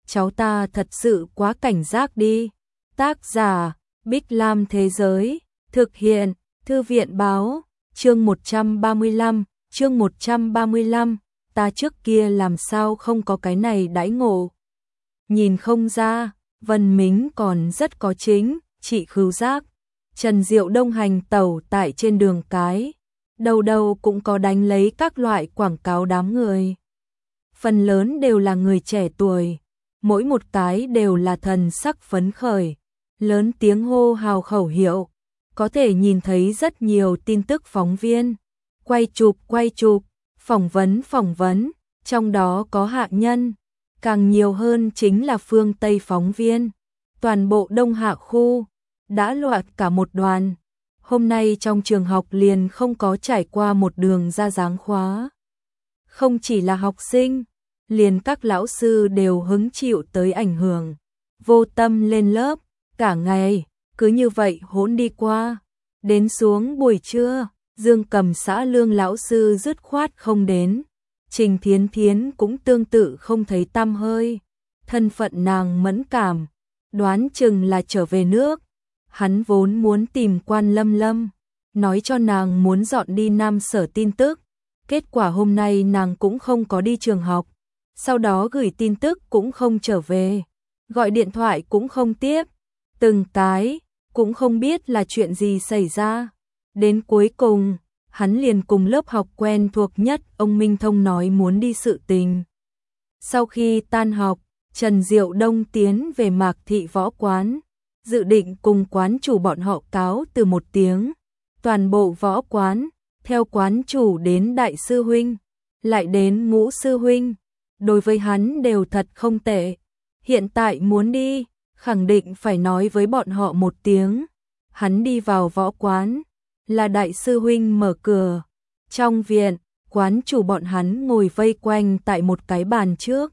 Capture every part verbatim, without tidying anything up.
cháu ta thật sự quá cảnh giác đi. Tác giả, Bích Lam Thế Giới, thực hiện, Thư viện Báo, chương một trăm ba mươi lăm, chương một trăm ba mươi lăm, ta trước kia làm sao không có cái này đãi ngộ. Nhìn không ra, Vân Mính còn rất có chính, trị khứu giác. Trần Diệu Đông hành tẩu tại trên đường cái, đầu đầu cũng có đánh lấy các loại quảng cáo đám người. Phần lớn đều là người trẻ tuổi, mỗi một cái đều là thần sắc phấn khởi, lớn tiếng hô hào khẩu hiệu, có thể nhìn thấy rất nhiều tin tức phóng viên, quay chụp quay chụp, phỏng vấn phỏng vấn, trong đó có hạ nhân, càng nhiều hơn chính là phương Tây phóng viên, toàn bộ Đông Hạ khu, đã loạn cả một đoàn. Hôm nay trong trường học liền không có trải qua một đường ra dáng khóa. Không chỉ là học sinh, liền các lão sư đều hứng chịu tới ảnh hưởng, vô tâm lên lớp, cả ngày, cứ như vậy hỗn đi qua. Đến xuống buổi trưa, Dương Cầm xã Lương lão sư dứt khoát không đến, Trình Thiến Thiến cũng tương tự không thấy tăm hơi, thân phận nàng mẫn cảm, đoán chừng là trở về nước. Hắn vốn muốn tìm Quan Lâm Lâm, nói cho nàng muốn dọn đi Nam Sở tin tức, kết quả hôm nay nàng cũng không có đi trường học, sau đó gửi tin tức cũng không trở về, gọi điện thoại cũng không tiếp, từng cái, cũng không biết là chuyện gì xảy ra. Đến cuối cùng, hắn liền cùng lớp học quen thuộc nhất ông Minh Thông nói muốn đi sự tình. Sau khi tan học, Trần Diệu Đông tiến về Mạc Thị Võ Quán, dự định cùng quán chủ bọn họ cáo từ một tiếng. Toàn bộ võ quán, theo quán chủ đến đại sư huynh, lại đến ngũ sư huynh, đối với hắn đều thật không tệ. Hiện tại muốn đi, khẳng định phải nói với bọn họ một tiếng. Hắn đi vào võ quán, là đại sư huynh mở cửa. Trong viện, quán chủ bọn hắn ngồi vây quanh tại một cái bàn trước,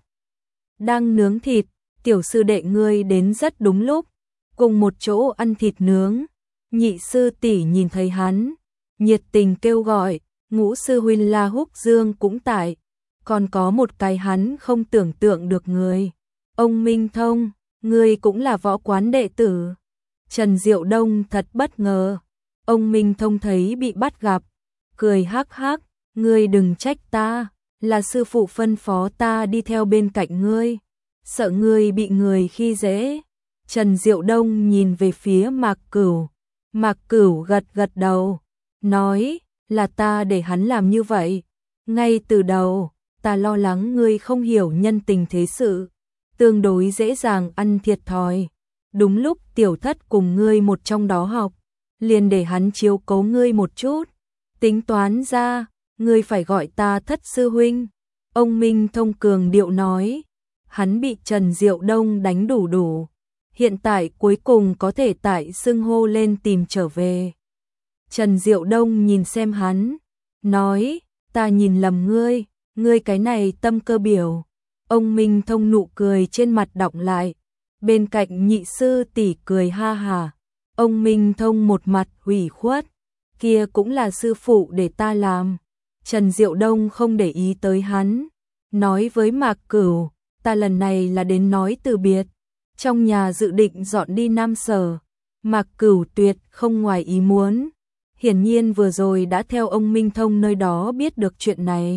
đang nướng thịt. Tiểu sư đệ ngươi đến rất đúng lúc, cùng một chỗ ăn thịt nướng. Nhị sư tỷ nhìn thấy hắn, nhiệt tình kêu gọi. Ngũ sư huynh La Húc Dương cũng tại, còn có một cái hắn không tưởng tượng được người. Ông Minh Thông, ngươi cũng là võ quán đệ tử. Trần Diệu Đông thật bất ngờ. Ông Minh Thông thấy bị bắt gặp, cười hắc hắc, ngươi đừng trách ta, là sư phụ phân phó ta đi theo bên cạnh ngươi, sợ ngươi bị người khi dễ. Trần Diệu Đông nhìn về phía Mạc Cửu, Mạc Cửu gật gật đầu, nói, là ta để hắn làm như vậy. Ngay từ đầu, ta lo lắng ngươi không hiểu nhân tình thế sự, tương đối dễ dàng ăn thiệt thòi. Đúng lúc tiểu thất cùng ngươi một trong đó học, liền để hắn chiếu cố ngươi một chút. Tính toán ra, ngươi phải gọi ta thất sư huynh. Ông Minh Thông cường điệu nói, hắn bị Trần Diệu Đông đánh đủ đủ. Hiện tại cuối cùng có thể tại xưng hô lên tìm trở về. Trần Diệu Đông nhìn xem hắn, nói, ta nhìn lầm ngươi, ngươi cái này tâm cơ biểu. Ông Minh Thông nụ cười trên mặt đọng lại, bên cạnh nhị sư tỷ cười ha hà. Ông Minh Thông một mặt ủy khuất, kia cũng là sư phụ để ta làm. Trần Diệu Đông không để ý tới hắn, nói với Mạc Cửu, ta lần này là đến nói từ biệt. Trong nhà dự định dọn đi Nam Sở. Mạc Cửu tuyệt không ngoài ý muốn, hiển nhiên vừa rồi đã theo ông Minh Thông nơi đó biết được chuyện này.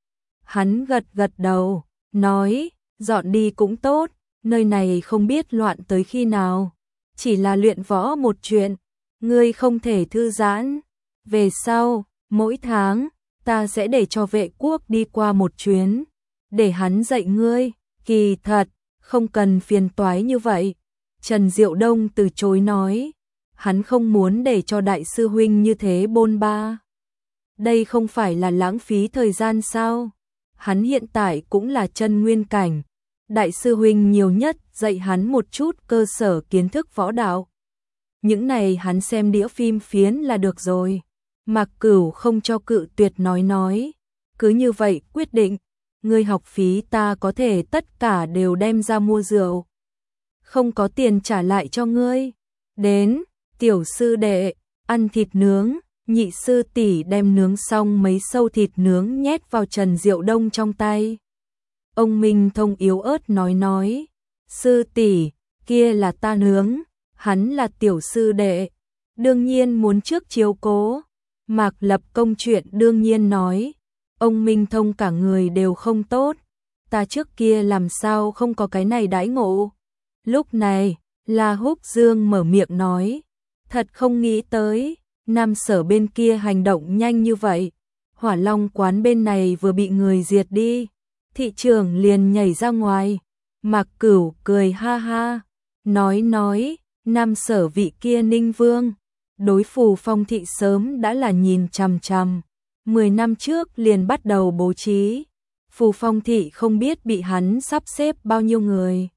Hắn gật gật đầu, nói, dọn đi cũng tốt, nơi này không biết loạn tới khi nào, chỉ là luyện võ một chuyện, ngươi không thể thư giãn. Về sau, mỗi tháng, ta sẽ để cho vệ quốc đi qua một chuyến, để hắn dạy ngươi. Kỳ thật, không cần phiền toái như vậy. Trần Diệu Đông từ chối nói, hắn không muốn để cho đại sư huynh như thế bôn ba. Đây không phải là lãng phí thời gian sao? Hắn hiện tại cũng là chân nguyên cảnh, đại sư huynh nhiều nhất dạy hắn một chút cơ sở kiến thức võ đạo. Những này hắn xem đĩa phim phiến là được rồi. Mạc Cửu không cho cự tuyệt nói nói, cứ như vậy quyết định, ngươi học phí ta có thể tất cả đều đem ra mua rượu, không có tiền trả lại cho ngươi. Đến, tiểu sư đệ, ăn thịt nướng. Nhị sư tỷ đem nướng xong mấy sâu thịt nướng nhét vào Trần Diệu Đông trong tay. Ông Minh Thông yếu ớt nói nói, Sư tỷ, kia là ta nướng, hắn là tiểu sư đệ, đương nhiên muốn trước chiếu cố. Mạc Lập Công chuyện đương nhiên nói, ông Minh Thông cả người đều không tốt, ta trước kia làm sao không có cái này đãi ngộ. Lúc này, La Húc Dương mở miệng nói, thật không nghĩ tới, Nam Sở bên kia hành động nhanh như vậy. Hỏa Long quán bên này vừa bị người diệt đi, thị trưởng liền nhảy ra ngoài. Mạc Cửu cười ha ha, nói nói, Nam Sở vị kia Ninh Vương, đối Phù Phong thị sớm đã là nhìn chằm chằm, mười năm trước liền bắt đầu bố trí. Phù Phong thị không biết bị hắn sắp xếp bao nhiêu người.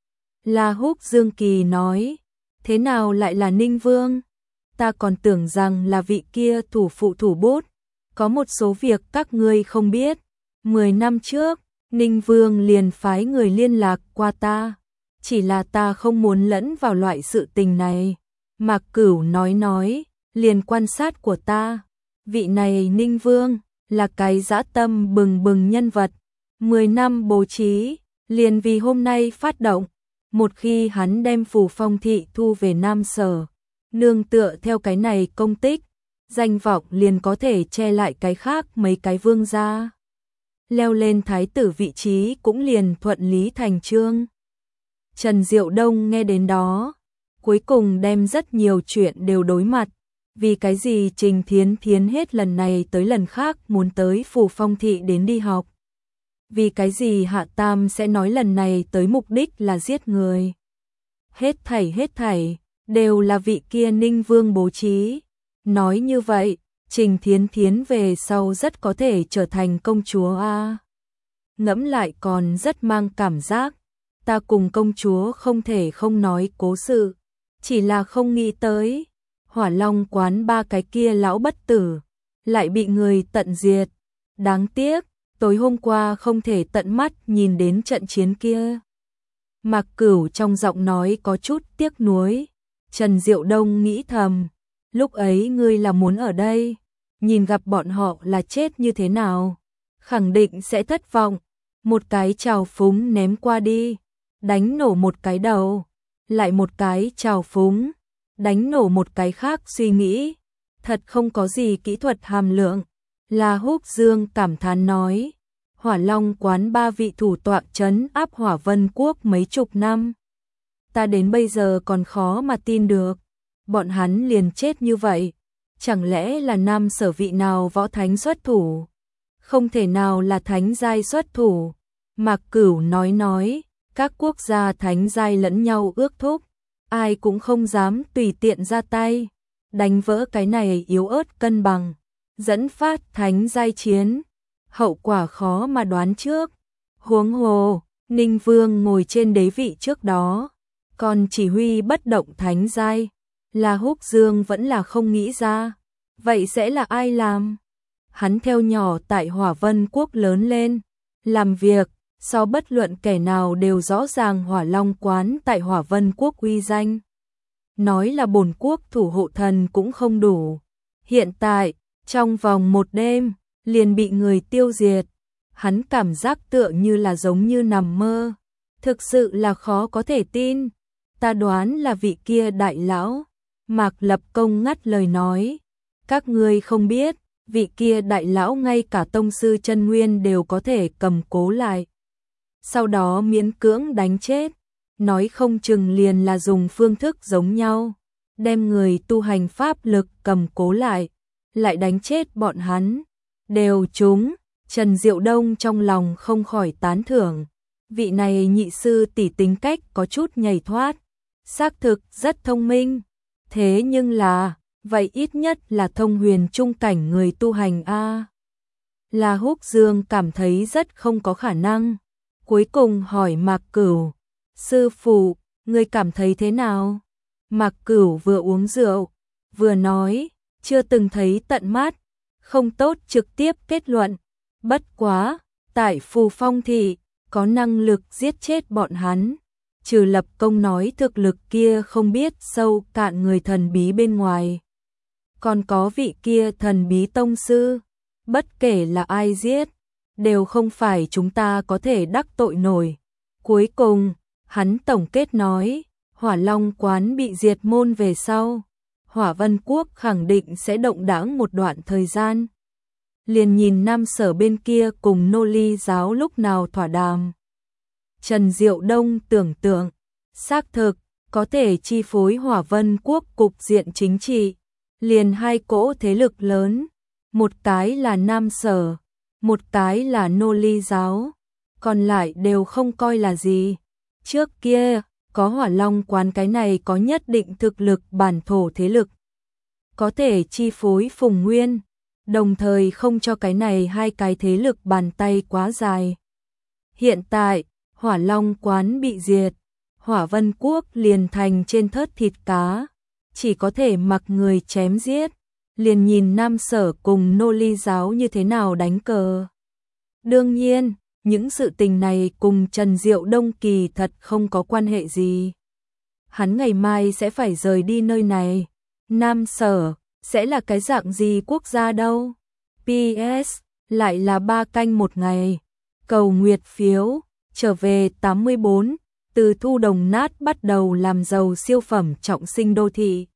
La Húc Dương kỳ nói, thế nào lại là Ninh Vương? Ta còn tưởng rằng là vị kia thủ phụ thủ bút, có một số việc các ngươi không biết. Mười năm trước, Ninh Vương liền phái người liên lạc qua ta, chỉ là ta không muốn lẫn vào loại sự tình này. Mạc Cửu nói nói, liền quan sát của ta, vị này Ninh Vương là cái dã tâm bừng bừng nhân vật, mười năm bố trí, liền vì hôm nay phát động. Một khi hắn đem Phù Phong thị thu về Nam Sở, nương tựa theo cái này công tích, danh vọng liền có thể che lại cái khác mấy cái vương gia. Leo lên thái tử vị trí cũng liền thuận lý thành chương. Trần Diệu Đông nghe đến đó, cuối cùng đem rất nhiều chuyện đều đối mặt. Vì cái gì Trình Thiến Thiến hết lần này tới lần khác muốn tới Phù Phong thị đến đi học? Vì cái gì Hạ Tam sẽ nói lần này tới mục đích là giết người? Hết thảy hết thảy, đều là vị kia Ninh Vương bố trí. Nói như vậy, Trình Thiến Thiến về sau rất có thể trở thành công chúa a. Ngẫm lại còn rất mang cảm giác, ta cùng công chúa không thể không nói cố sự, chỉ là không nghĩ tới, Hỏa Long quán ba cái kia lão bất tử, lại bị người tận diệt. Đáng tiếc, tối hôm qua không thể tận mắt nhìn đến trận chiến kia. Mạc Cửu trong giọng nói có chút tiếc nuối. Trần Diệu Đông nghĩ thầm, lúc ấy ngươi là muốn ở đây, nhìn gặp bọn họ là chết như thế nào, khẳng định sẽ thất vọng. Một cái trào phúng ném qua đi, đánh nổ một cái đầu, lại một cái trào phúng, đánh nổ một cái khác suy nghĩ, thật không có gì kỹ thuật hàm lượng. La Húc Dương cảm thán nói, Hỏa Long quán ba vị thủ tọa trấn áp Hỏa Vân Quốc mấy chục năm, ta đến bây giờ còn khó mà tin được, bọn hắn liền chết như vậy, chẳng lẽ là Nam Sở vị nào võ thánh xuất thủ? Không thể nào là thánh giai xuất thủ. Mạc Cửu nói nói, các quốc gia thánh giai lẫn nhau ước thúc, ai cũng không dám tùy tiện ra tay, đánh vỡ cái này yếu ớt cân bằng, dẫn phát thánh giai chiến, hậu quả khó mà đoán trước. Huống hồ, Ninh Vương ngồi trên đế vị trước đó, còn chỉ huy bất động thánh giai, là Húc Dương vẫn là không nghĩ ra, vậy sẽ là ai làm? Hắn theo nhỏ tại Hỏa Vân Quốc lớn lên, làm việc, so bất luận kẻ nào đều rõ ràng Hỏa Long quán tại Hỏa Vân Quốc uy danh. Nói là bổn quốc thủ hộ thần cũng không đủ. Hiện tại, trong vòng một đêm, liền bị người tiêu diệt. Hắn cảm giác tựa như là giống như nằm mơ. Thực sự là khó có thể tin. Ta đoán là vị kia đại lão. Mạc Lập Công ngắt lời nói. Các ngươi không biết, vị kia đại lão ngay cả tông sư chân nguyên đều có thể cầm cố lại. Sau đó miễn cưỡng đánh chết. Nói không chừng liền là dùng phương thức giống nhau. Đem người tu hành pháp lực cầm cố lại. Lại đánh chết bọn hắn. Đều trúng. Trần Diệu Đông trong lòng không khỏi tán thưởng. Vị này nhị sư tỷ tính cách có chút nhảy thoát. Xác thực rất thông minh. Thế nhưng là, vậy ít nhất là thông huyền trung cảnh người tu hành a. La Húc Dương cảm thấy rất không có khả năng. Cuối cùng hỏi Mạc Cửu, sư phụ, ngươi cảm thấy thế nào? Mạc Cửu vừa uống rượu, vừa nói, chưa từng thấy tận mắt, không tốt trực tiếp kết luận. Bất quá, tại Phù Phong thị, có năng lực giết chết bọn hắn. Trừ Lập Công nói thực lực kia không biết sâu cạn người thần bí bên ngoài. Còn có vị kia thần bí tông sư, bất kể là ai giết, đều không phải chúng ta có thể đắc tội nổi. Cuối cùng, Hắn tổng kết nói, Hỏa Long quán bị diệt môn về sau, Hỏa Vân Quốc khẳng định sẽ động đãng một đoạn thời gian. Liền nhìn Nam Sở bên kia cùng Nô Ly giáo lúc nào thỏa đàm. Trần Diệu Đông tưởng tượng, xác thực, có thể chi phối Hỏa Vân Quốc cục diện chính trị. Liền hai cỗ thế lực lớn, một cái là Nam Sở, một cái là Nô Ly giáo, còn lại đều không coi là gì. Trước kia, có Hỏa Long quán cái này có nhất định thực lực bản thổ thế lực, có thể chi phối Phùng Nguyên, đồng thời không cho cái này hai cái thế lực bàn tay quá dài. Hiện tại, Hỏa Long quán bị diệt, Hỏa Vân Quốc liền thành trên thớt thịt cá, chỉ có thể mặc người chém giết, liền nhìn Nam Sở cùng Nô Ly giáo như thế nào đánh cờ. Đương nhiên, những sự tình này cùng Trần Diệu Đông kỳ thật không có quan hệ gì. Hắn ngày mai sẽ phải rời đi nơi này. Nam Sở sẽ là cái dạng gì quốc gia đâu? pê ét lại là ba canh một ngày. Cầu nguyệt phiếu, trở về tám mươi bốn, từ thu đồng nát bắt đầu làm giàu siêu phẩm trọng sinh đô thị.